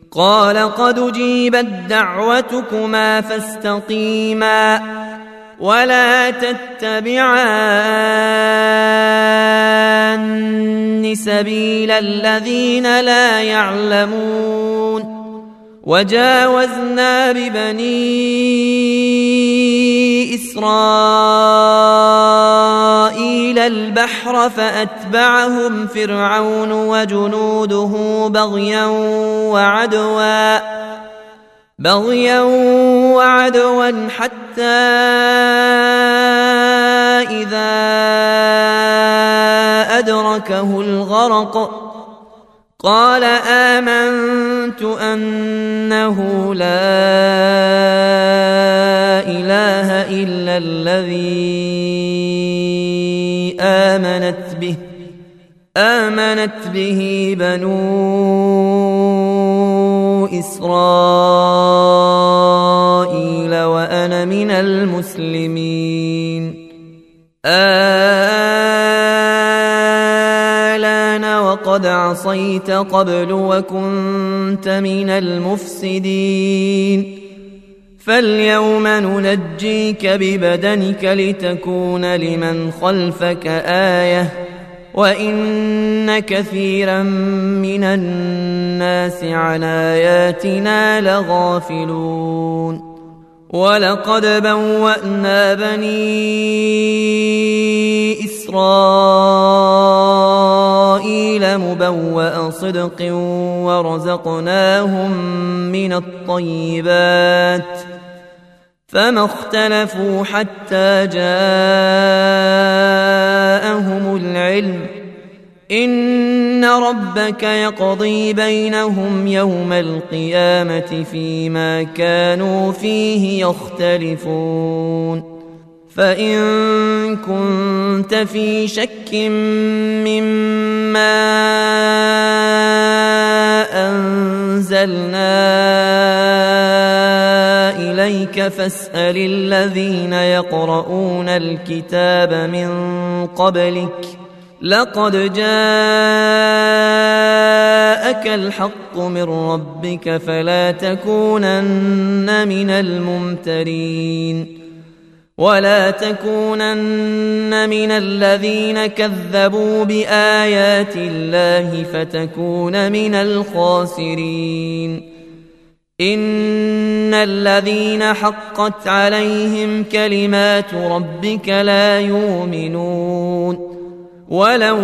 قال قد أجيبت دعوتكما فاستقيما ولا تتبعان سبيل الذين لا يعلمون وجاوزنا ببني إسرائيل البحر فأتبعهم فرعون وجنوده بغيا وعدوا حتى إذا أدركه الغرق قال آمنت أنه لا إله إلا الذي آمنت به بنو إسرائيل وأنا من المسلمين الآن وقد عصيت قبل وكنت من المفسدين فاليوم ننجيك ببدنك لتكون لمن خلفك آية وإن كثيرا من الناس عن آياتنا لغافلون ولقد بوأنا بني إسرائيل مبوأ صدق ورزقناهم من الطيبات فما اختلفوا حتى جاءهم العلم إن ربك يقضي بينهم يوم القيامة فيما كانوا فيه يختلفون فإن كنت في شك مما أنزلنا إليك فاسأل الذين يقرؤون الكتاب من قبلك لقد جاءك الحق من ربك فلا تكونن من الممترين ولا تكونن من الذين كذبوا بآيات الله فتكون من الخاسرين إن الذين حقت عليهم كلمات ربك لا يؤمنون ولو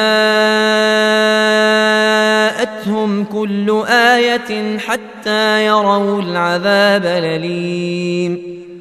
جاءتهم كل آية حتى يروا العذاب الأليم